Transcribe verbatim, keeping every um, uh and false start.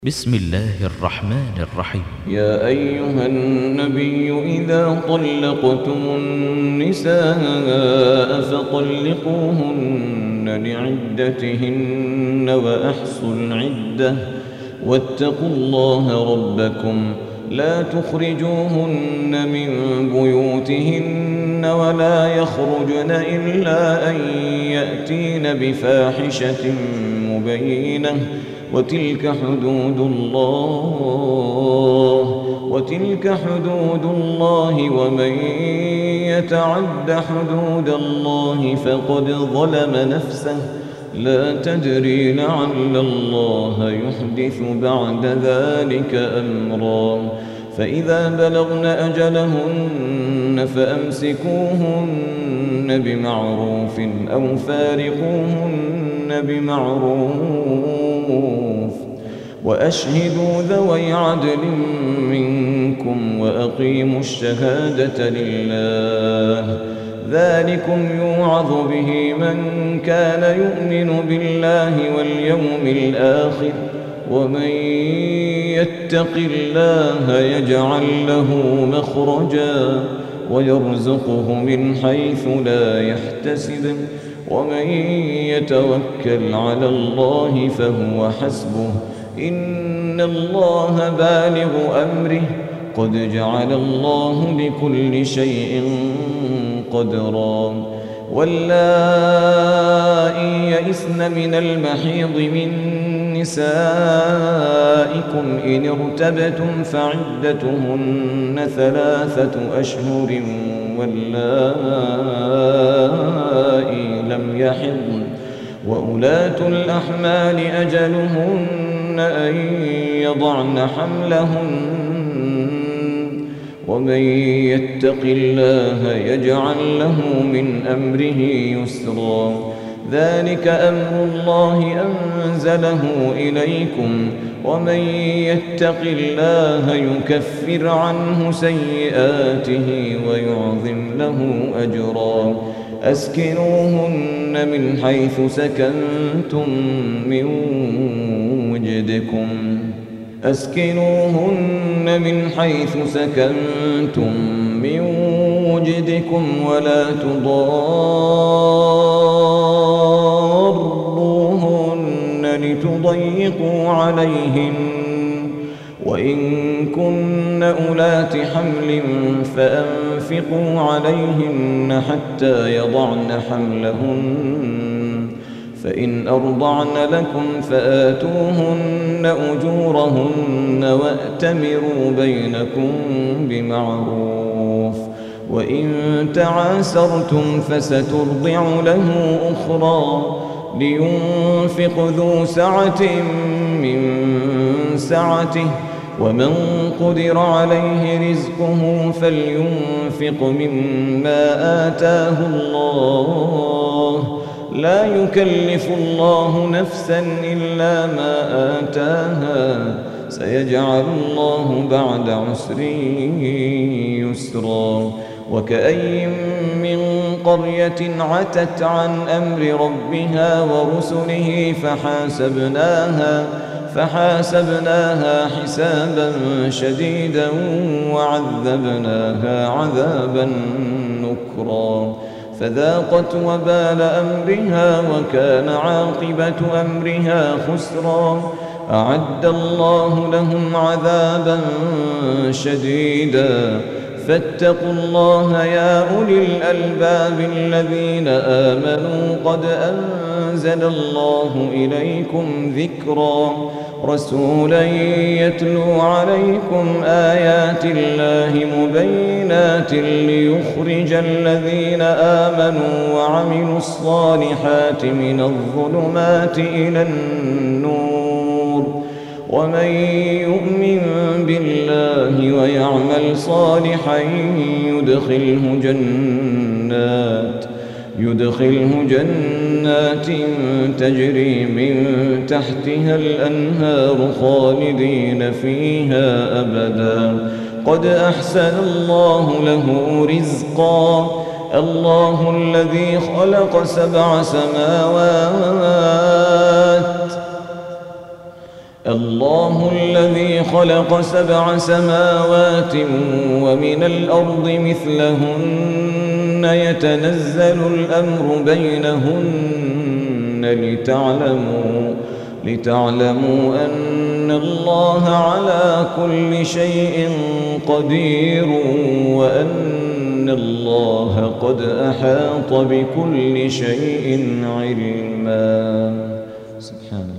بسم الله الرحمن الرحيم. يا أيها النبي إذا طلقتم النساء فطلقوهن لعدتهن وأحصوا العدة واتقوا الله ربكم لا تخرجوهن من بيوتهن ولا يخرجن إلا أن يأتين بفاحشة مبينة وتلك حدود الله وتلك حدود الله ومن يتعد حدود الله فقد ظلم نفسه لا تدري لعل الله يحدث بعد ذلك أمرا فإذا بلغن أجلهن فأمسكوهن بمعروف أو فارقوهن بمعروف وأشهدوا ذوي عدل منكم وأقيموا الشهادة لله ذلكم يوعظ به من كان يؤمن بالله واليوم الآخر ومن يتق الله يجعل له مخرجا ويرزقه من حيث لا يحتسب ومن يتوكل على الله فهو حسبه إن الله بالغ أمره قد جعل الله لكل شيء قدرا واللائي يئسن من المحيض من نسائكم إن ارتبتم فعدتهن ثلاثة أشهر واللائي لم يحضن وأولاة الأحمال أجلهن أن يضعن حملهن ومن يتق الله يجعل له من أمره يسرا ذلك أمر الله أنزله إليكم ومن يتق الله يكفر عنه سيئاته ويعظم له أجرا أسكنوهن من حيث سكنتم من وجدكم أسكنوهن من حيث سكنتم من وجدكم ولا تضاروهن لتضيقوا عليهن وإن كن أولات حمل فأنفقوا عليهن حتى يضعن حملهن فإن أرضعن لكم فآتوهن أجورهن وأتمروا بينكم بمعروف وإن تعاسرتم فسترضع له أخرى لينفق ذو سعة من سعته ومن قدر عليه رزقه فلينفق مما آتاه الله لا يكلف الله نفسا إلا ما آتاها سيجعل الله بعد عسر يسرا وكأي من قرية عتت عن أمر ربها ورسله فحاسبناها فحاسبناها حسابا شديدا وعذبناها عذابا نكرا فذاقت وبال أمرها وكان عاقبة أمرها خسرا أعد الله لهم عذابا شديدا فاتقوا الله يا أولي الألباب الذين آمنوا قد أنزل الله إليكم ذكرا رسولا يتلو عليكم آيات الله مبينات ليخرج الذين آمنوا وعملوا الصالحات من الظلمات إلى النور ومن يؤمن بالله ويعمل صالحا يدخله جنات يدخله جنات تجري من تحتها الأنهار خالدين فيها أبدا قد أحسن الله له رزقا الله الذي خلق سبع سماوات الله الذي خلق سبع سماوات ومن الأرض مثلهن يتنزل الأمر بينهن لتعلموا لتعلموا أن الله على كل شيء قدير وأن الله قد أحاط بكل شيء علما. سبحان